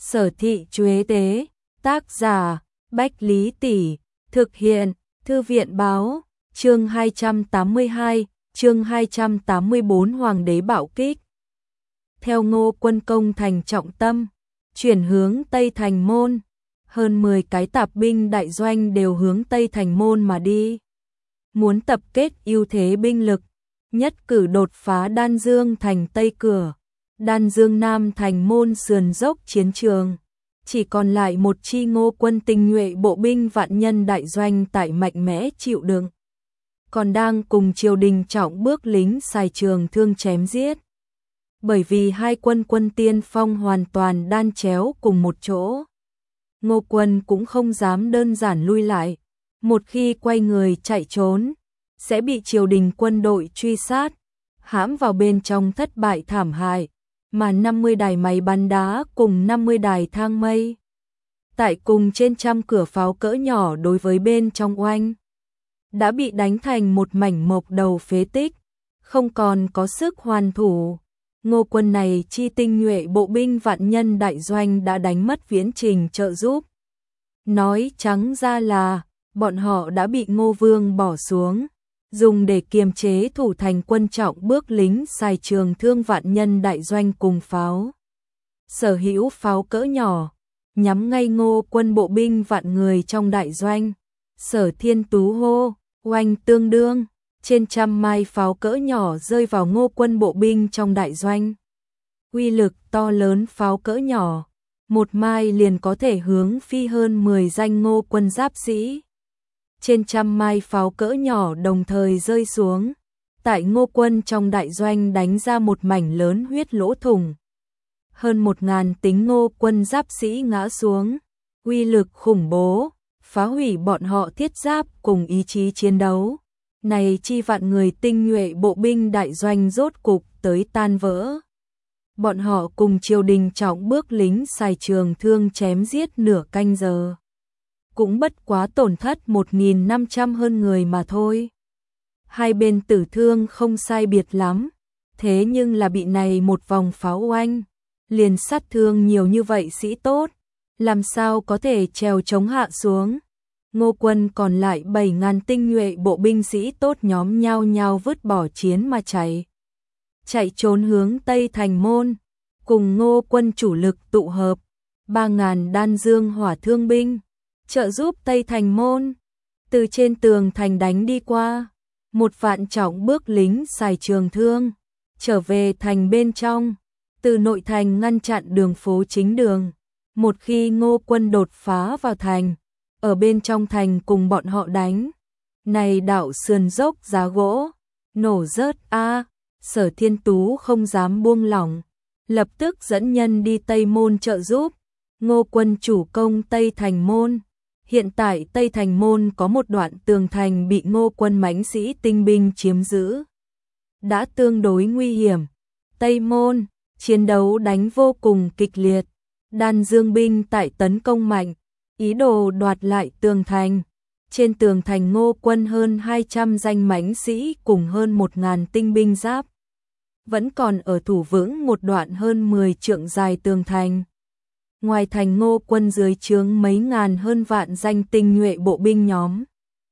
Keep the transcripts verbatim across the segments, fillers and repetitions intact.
Sở Thị Chuế Tế, tác giả, Bách Lý Tỷ, thực hiện, Thư viện Báo, chương hai trăm tám mươi hai, chương hai trăm tám mươi bốn Hoàng đế bạo kích. Theo Ngô Quân công thành trọng tâm, chuyển hướng Tây Thành Môn, hơn mười cái tạp binh đại doanh đều hướng Tây Thành Môn mà đi. Muốn tập kết ưu thế binh lực, nhất cử đột phá Đan Dương thành Tây cửa, Đan Dương Nam thành Môn sườn dốc chiến trường. Chỉ còn lại một chi Ngô Quân tinh nhuệ bộ binh vạn nhân đại doanh tại mạnh mẽ chịu đựng. Còn đang cùng triều đình trọng bước lính xài trường thương chém giết. Bởi vì hai quân quân tiên phong hoàn toàn đan chéo cùng một chỗ. Ngô Quân cũng không dám đơn giản lui lại. Một khi quay người chạy trốn, sẽ bị triều đình quân đội truy sát, hãm vào bên trong thất bại thảm hại. Mà năm mươi đài máy bắn đá cùng năm mươi đài thang mây, tại cùng trên trăm cửa pháo cỡ nhỏ đối với bên trong oanh, đã bị đánh thành một mảnh mộc đầu phế tích, không còn có sức hoàn thủ. Ngô Quân này chi tinh nhuệ bộ binh vạn nhân đại doanh đã đánh mất viễn trình trợ giúp. Nói trắng ra là, bọn họ đã bị Ngô Vương bỏ xuống, dùng để kiềm chế thủ thành quân trọng bước lính xài trường thương vạn nhân đại doanh cùng pháo. Sở hữu pháo cỡ nhỏ, nhắm ngay Ngô Quân bộ binh vạn người trong đại doanh. Sở Thiên Tú hô, oanh tương đương, trên trăm mai pháo cỡ nhỏ rơi vào Ngô Quân bộ binh trong đại doanh. Uy lực to lớn pháo cỡ nhỏ, một mai liền có thể hướng phi hơn mười danh Ngô Quân giáp sĩ. Trên trăm mai pháo cỡ nhỏ đồng thời rơi xuống, tại Ngô Quân trong đại doanh đánh ra một mảnh lớn huyết lỗ thủng. Hơn một ngàn tính Ngô Quân giáp sĩ ngã xuống, uy lực khủng bố, phá hủy bọn họ thiết giáp cùng ý chí chiến đấu. Này chi vạn người tinh nhuệ bộ binh đại doanh rốt cục tới tan vỡ. Bọn họ cùng triều đình trọng bước lính xài trường thương chém giết nửa canh giờ. Cũng bất quá tổn thất một nghìn năm trăm hơn người mà thôi. Hai bên tử thương không sai biệt lắm, thế nhưng là bị này một vòng pháo oanh, liền sát thương nhiều như vậy sĩ tốt, làm sao có thể trèo chống hạ xuống. Ngô Quân còn lại bảy ngàn tinh nhuệ bộ binh sĩ tốt nhóm nhao nhao vứt bỏ chiến mà chạy. Chạy trốn hướng Tây Thành Môn, cùng Ngô Quân chủ lực tụ hợp, ba ngàn đan dương hỏa thương binh, trợ giúp Tây Thành Môn, từ trên tường thành đánh đi qua, một vạn trọng bước lính xài trường thương, trở về thành bên trong, từ nội thành ngăn chặn đường phố chính đường. Một khi Ngô Quân đột phá vào thành, ở bên trong thành cùng bọn họ đánh, này đạo sườn dốc giá gỗ, nổ rớt a. Sở Thiên Tú không dám buông lỏng, lập tức dẫn nhân đi Tây Môn trợ giúp. Ngô Quân chủ công Tây Thành Môn. Hiện tại Tây Thành Môn có một đoạn tường thành bị Ngô Quân mãnh sĩ tinh binh chiếm giữ, đã tương đối nguy hiểm. Tây Môn, chiến đấu đánh vô cùng kịch liệt, Đan Dương binh tại tấn công mạnh, ý đồ đoạt lại tường thành. Trên tường thành Ngô Quân hơn hai trăm danh mãnh sĩ cùng hơn một ngàn tinh binh giáp, vẫn còn ở thủ vững một đoạn hơn mười trượng dài tường thành. Ngoài thành Ngô Quân dưới trướng mấy ngàn hơn vạn danh tinh nhuệ bộ binh nhóm,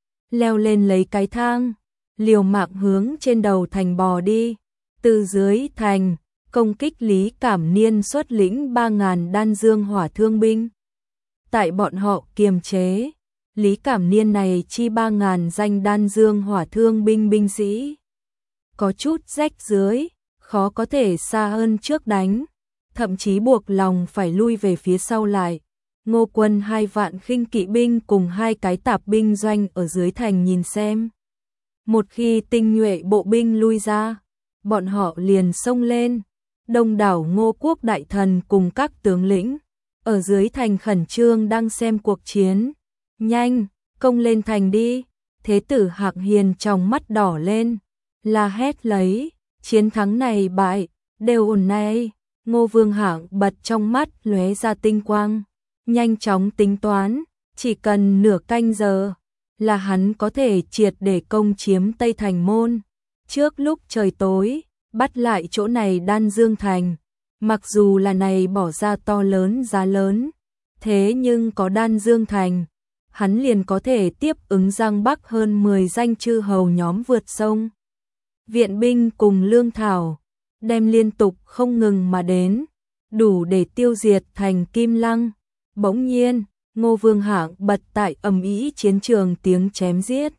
leo lên lấy cái thang, liều mạng hướng trên đầu thành bò đi. Từ dưới thành, công kích Lý Cảm Niên xuất lĩnh ba ngàn đan dương hỏa thương binh. Tại bọn họ kiềm chế, Lý Cảm Niên này chi ba ngàn danh đan dương hỏa thương binh binh sĩ, có chút rách dưới, khó có thể xa hơn trước đánh, thậm chí buộc lòng phải lui về phía sau lại. Ngô Quân hai vạn khinh kỵ binh cùng hai cái tạp binh doanh ở dưới thành nhìn xem. Một khi tinh nhuệ bộ binh lui ra, bọn họ liền xông lên. Đông đảo Ngô quốc đại thần cùng các tướng lĩnh ở dưới thành khẩn trương đang xem cuộc chiến. Nhanh, công lên thành đi. Thế tử Hạc Hiền trong mắt đỏ lên, la hét lấy, chiến thắng này bại, đều ổn này. Ngô Vương Hạng bật trong mắt lóe ra tinh quang, nhanh chóng tính toán, chỉ cần nửa canh giờ là hắn có thể triệt để công chiếm Tây Thành Môn. Trước lúc trời tối, bắt lại chỗ này Đan Dương thành, Mặc dù là này bỏ ra to lớn giá lớn, thế nhưng có Đan Dương Thành, hắn liền có thể tiếp ứng Giang Bắc hơn mười danh chư hầu nhóm vượt sông. Viện binh cùng lương thảo, đem liên tục không ngừng mà đến, đủ để tiêu diệt thành Kim Lăng. Bỗng nhiên, Ngô Vương Hạng bật tại ầm ĩ chiến trường tiếng chém giết.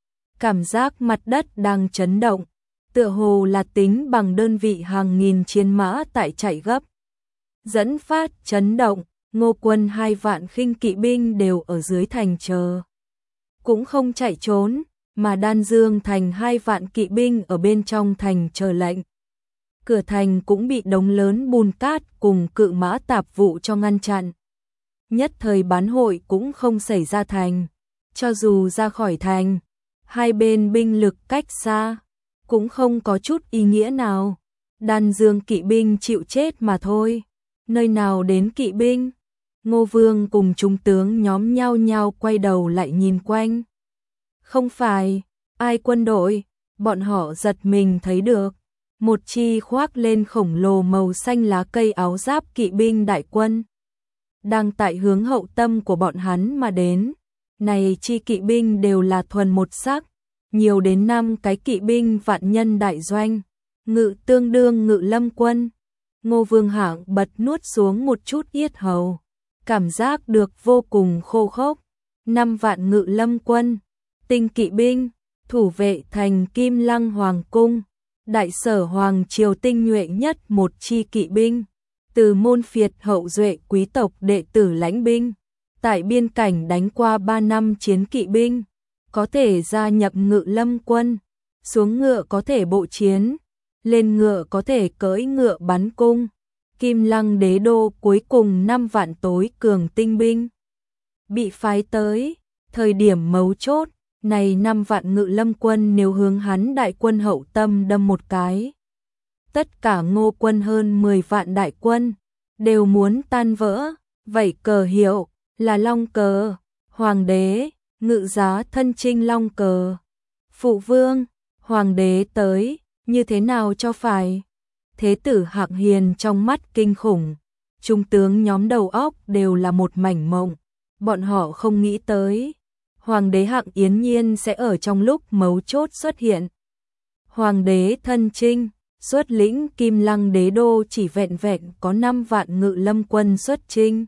Cảm giác mặt đất đang chấn động, tựa hồ là tính bằng đơn vị hàng nghìn chiến mã tại chạy gấp. Dẫn phát chấn động, Ngô quân hai vạn khinh kỵ binh đều ở dưới thành chờ. Cũng không chạy trốn, mà Đan Dương Thành hai vạn kỵ binh ở bên trong thành chờ lệnh. Cửa thành cũng bị đống lớn bùn cát cùng cự mã tạp vụ cho ngăn chặn. Nhất thời bán hội cũng không xảy ra thành. Cho dù ra khỏi thành, hai bên binh lực cách xa, cũng không có chút ý nghĩa nào. Đan Dương kỵ binh chịu chết mà thôi. Nơi nào đến kỵ binh? Ngô Vương cùng trung tướng nhóm nhau nhau quay đầu lại nhìn quanh. Không phải, ai quân đội, bọn họ giật mình thấy được. Một chi khoác lên khổng lồ màu xanh lá cây áo giáp kỵ binh đại quân. Đang tại hướng hậu tâm của bọn hắn mà đến. Này chi kỵ binh đều là thuần một sắc, nhiều đến năm cái kỵ binh vạn nhân đại doanh, ngự tương đương ngự lâm quân. Ngô Vương Hạng bật nuốt xuống một chút yết hầu, cảm giác được vô cùng khô khốc. Năm vạn ngự lâm quân, tinh kỵ binh, thủ vệ thành Kim Lăng Hoàng cung, đại sở hoàng triều tinh nhuệ nhất một chi kỵ binh, từ môn phiệt hậu duệ quý tộc đệ tử lãnh binh, tại biên cảnh đánh qua ba năm chiến kỵ binh, có thể gia nhập ngự lâm quân, xuống ngựa có thể bộ chiến, lên ngựa có thể cưỡi ngựa bắn cung. Kim Lăng đế đô cuối cùng năm vạn tối cường tinh binh bị phái tới, thời điểm mấu chốt, này năm vạn ngự lâm quân nếu hướng hắn đại quân hậu tâm đâm một cái, tất cả Ngô quân hơn mười vạn đại quân đều muốn tan vỡ. Vậy cờ hiệu là long cờ, hoàng đế, ngự giá thân chinh long cờ. Phụ vương, hoàng đế tới, như thế nào cho phải? Thế tử Hạng Hiền trong mắt kinh khủng, trung tướng nhóm đầu óc đều là một mảnh mộng, bọn họ không nghĩ tới. Hoàng đế Hạng Yến Nhiên sẽ ở trong lúc mấu chốt xuất hiện. Hoàng đế thân chinh, xuất lĩnh Kim Lăng đế đô chỉ vẹn vẹn có năm vạn ngự lâm quân xuất chinh.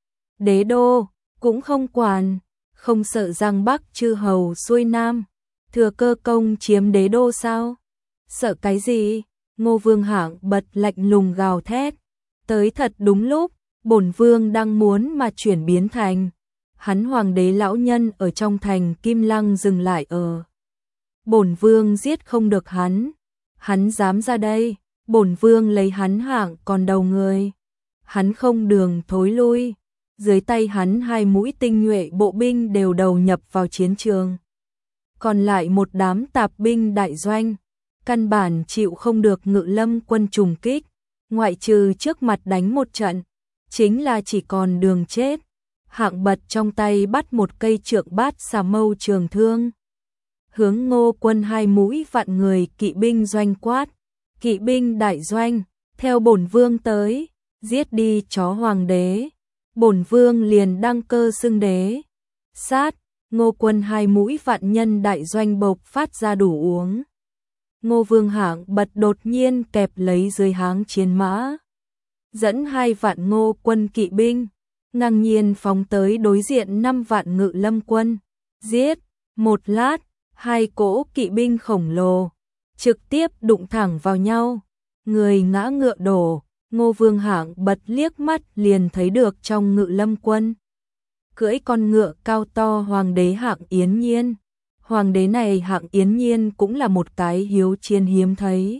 Đế đô, cũng không quản, không sợ Giang Bắc chư hầu xuôi Nam, thừa cơ công chiếm đế đô sao? Sợ cái gì? Ngô Vương Hạng bật lạnh lùng gào thét. Tới thật đúng lúc, bổn vương đang muốn mà chuyển biến thành. Hắn hoàng đế lão nhân ở trong thành Kim Lăng dừng lại ở. Bổn vương giết không được hắn. Hắn dám ra đây, bổn vương lấy hắn Hạng còn đầu người. Hắn không đường thối lui. Dưới tay hắn hai mũi tinh nhuệ bộ binh đều đầu nhập vào chiến trường. Còn lại một đám tạp binh đại doanh, căn bản chịu không được ngự lâm quân trùng kích, ngoại trừ trước mặt đánh một trận, chính là chỉ còn đường chết. Hạng bật trong tay bắt một cây trượng bát xà mâu trường thương, hướng Ngô quân hai mũi vạn người kỵ binh doanh quát. Kỵ binh đại doanh, theo bổn vương tới, giết đi chó hoàng đế. Bổn vương liền đăng cơ xưng đế. Sát, Ngô quân hai mũi vạn nhân đại doanh bộc phát ra đủ uống. Ngô Vương Hạng bật đột nhiên kẹp lấy dưới háng chiến mã, dẫn hai vạn Ngô quân kỵ binh, ngang nhiên phóng tới đối diện năm vạn ngự lâm quân. Giết, một lát, hai cỗ kỵ binh khổng lồ trực tiếp đụng thẳng vào nhau, người ngã ngựa đổ. Ngô Vương Hạng bật liếc mắt liền thấy được trong ngự lâm quân cưỡi con ngựa cao to hoàng đế Hạng Yến Nhiên. Hoàng đế này Hạng Yến Nhiên cũng là một cái hiếu chiến hiếm thấy.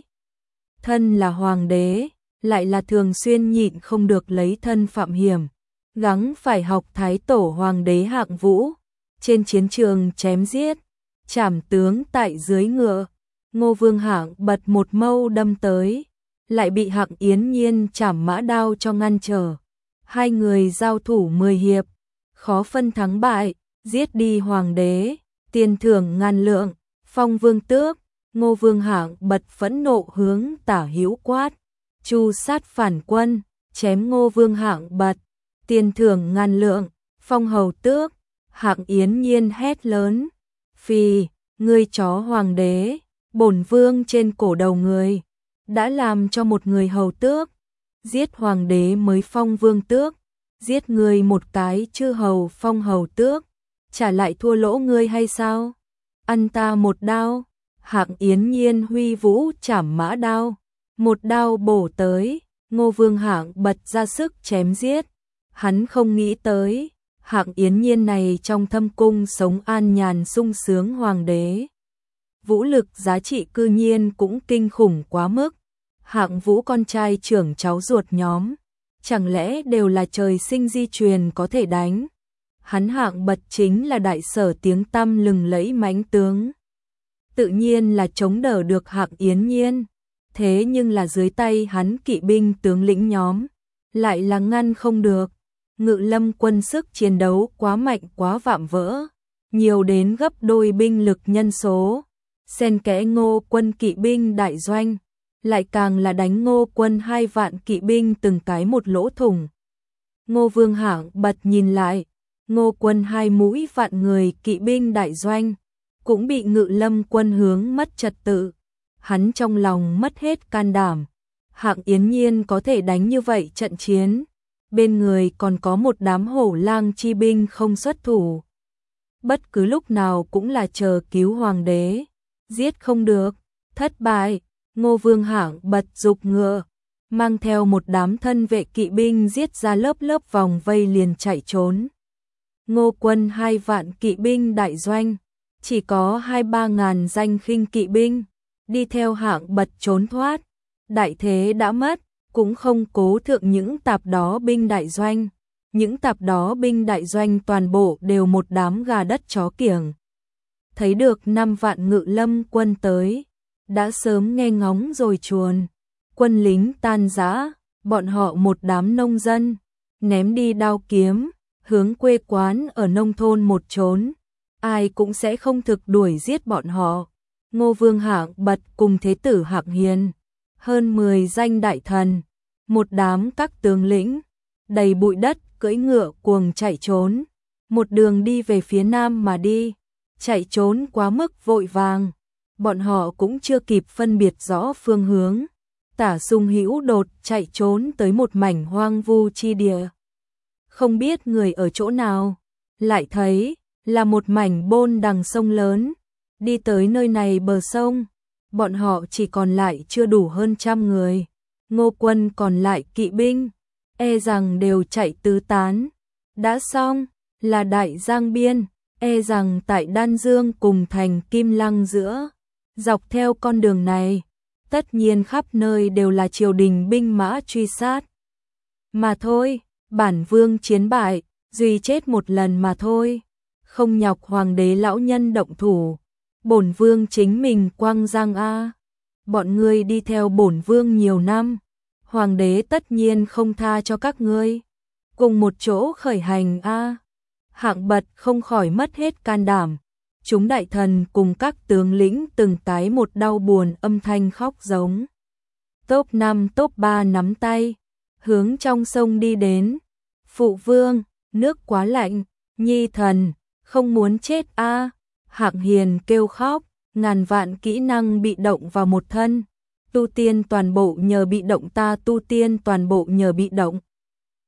Thân là hoàng đế, lại là thường xuyên nhịn không được lấy thân phạm hiểm, gắng phải học thái tổ hoàng đế Hạng Vũ, trên chiến trường chém giết, trảm tướng tại dưới ngựa. Ngô Vương Hạng bật một mâu đâm tới, lại bị Hạng Yến Nhiên chảm mã đao cho ngăn trở. Hai người giao thủ mười hiệp, khó phân thắng bại, giết đi hoàng đế, tiền thưởng ngàn lượng, phong vương tước. Ngô Vương Hạng bật phẫn nộ hướng Tả Hữu quát, Chu sát phản quân, chém Ngô Vương Hạng Bật, tiền thưởng ngàn lượng, phong hầu tước. Hạng Yến Nhiên hét lớn, phì, ngươi chó hoàng đế, bổn vương trên cổ đầu người, đã làm cho một người hầu tước, giết hoàng đế mới phong vương tước, giết người một cái chư hầu phong hầu tước, trả lại thua lỗ ngươi hay sao? Ăn ta một đao. Hạng Yến Nhiên huy vũ chảm mã đao, một đao bổ tới, Ngô Vương Hạng Bật ra sức chém giết. Hắn không nghĩ tới, Hạng Yến Nhiên này trong thâm cung sống an nhàn sung sướng hoàng đế. Vũ lực giá trị cư nhiên cũng kinh khủng quá mức. Hạng Vũ con trai trưởng cháu ruột nhóm, chẳng lẽ đều là trời sinh di truyền có thể đánh. Hắn Hạng Bật chính là đại sở tiếng tăm lừng lẫy mãnh tướng, tự nhiên là chống đỡ được Hạng Yến Nhiên. Thế nhưng là dưới tay hắn kỵ binh tướng lĩnh nhóm, lại là ngăn không được. Ngự lâm quân sức chiến đấu quá mạnh quá vạm vỡ, nhiều đến gấp đôi binh lực nhân số. Xen kẽ Ngô quân kỵ binh đại doanh, lại càng là đánh Ngô quân hai vạn kỵ binh từng cái một lỗ thủng. Ngô Vương Hạng Bật nhìn lại, Ngô quân hai mũi vạn người kỵ binh đại doanh, cũng bị Ngự lâm quân hướng mất trật tự. Hắn trong lòng mất hết can đảm. Hạng Yến Nhiên có thể đánh như vậy trận chiến, bên người còn có một đám hổ lang chi binh không xuất thủ, bất cứ lúc nào cũng là chờ cứu hoàng đế. Giết không được, thất bại. Ngô Vương Hạng Bật dục ngựa, mang theo một đám thân vệ kỵ binh giết ra lớp lớp vòng vây liền chạy trốn. Ngô quân hai vạn kỵ binh đại doanh, chỉ có hai ba ngàn danh khinh kỵ binh, đi theo Hạng Bật trốn thoát. Đại thế đã mất, cũng không cố thượng những tạp đó binh đại doanh. Những tạp đó binh đại doanh toàn bộ đều một đám gà đất chó kiểng. Thấy được năm vạn Ngự lâm quân tới, đã sớm nghe ngóng rồi chuồn. Quân lính tan rã, bọn họ một đám nông dân, ném đi đao kiếm, hướng quê quán ở nông thôn một trốn. Ai cũng sẽ không thực đuổi giết bọn họ. Ngô Vương Hạng Bật cùng thế tử Hạng Hiền, hơn mười danh đại thần, một đám các tướng lĩnh, đầy bụi đất cưỡi ngựa cuồng chạy trốn, một đường đi về phía nam mà đi, chạy trốn quá mức vội vàng, bọn họ cũng chưa kịp phân biệt rõ phương hướng, tả sung hữu đột chạy trốn tới một mảnh hoang vu chi địa. Không biết người ở chỗ nào, lại thấy là một mảnh bôn đằng sông lớn, đi tới nơi này bờ sông, bọn họ chỉ còn lại chưa đủ hơn trăm người. Ngô quân còn lại kỵ binh, e rằng đều chạy tứ tán. Đã xong, là Đại Giang Biên, e rằng tại Đan Dương cùng thành Kim Lăng giữa. Dọc theo con đường này, tất nhiên khắp nơi đều là triều đình binh mã truy sát. Mà thôi, bản vương chiến bại, duy chết một lần mà thôi. Không nhọc hoàng đế lão nhân động thủ, bổn vương chính mình quang giang a. Bọn ngươi đi theo bổn vương nhiều năm, hoàng đế tất nhiên không tha cho các ngươi. Cùng một chỗ khởi hành a. Hạng Bật không khỏi mất hết can đảm. Chúng đại thần cùng các tướng lĩnh từng cái một đau buồn âm thanh khóc giống. Top năm top ba nắm tay, hướng trong sông đi đến. Phụ vương, nước quá lạnh, nhi thần, không muốn chết a. Hạng Hiền kêu khóc, ngàn vạn kỹ năng bị động vào một thân. Tu tiên toàn bộ nhờ bị động, ta tu tiên toàn bộ nhờ bị động.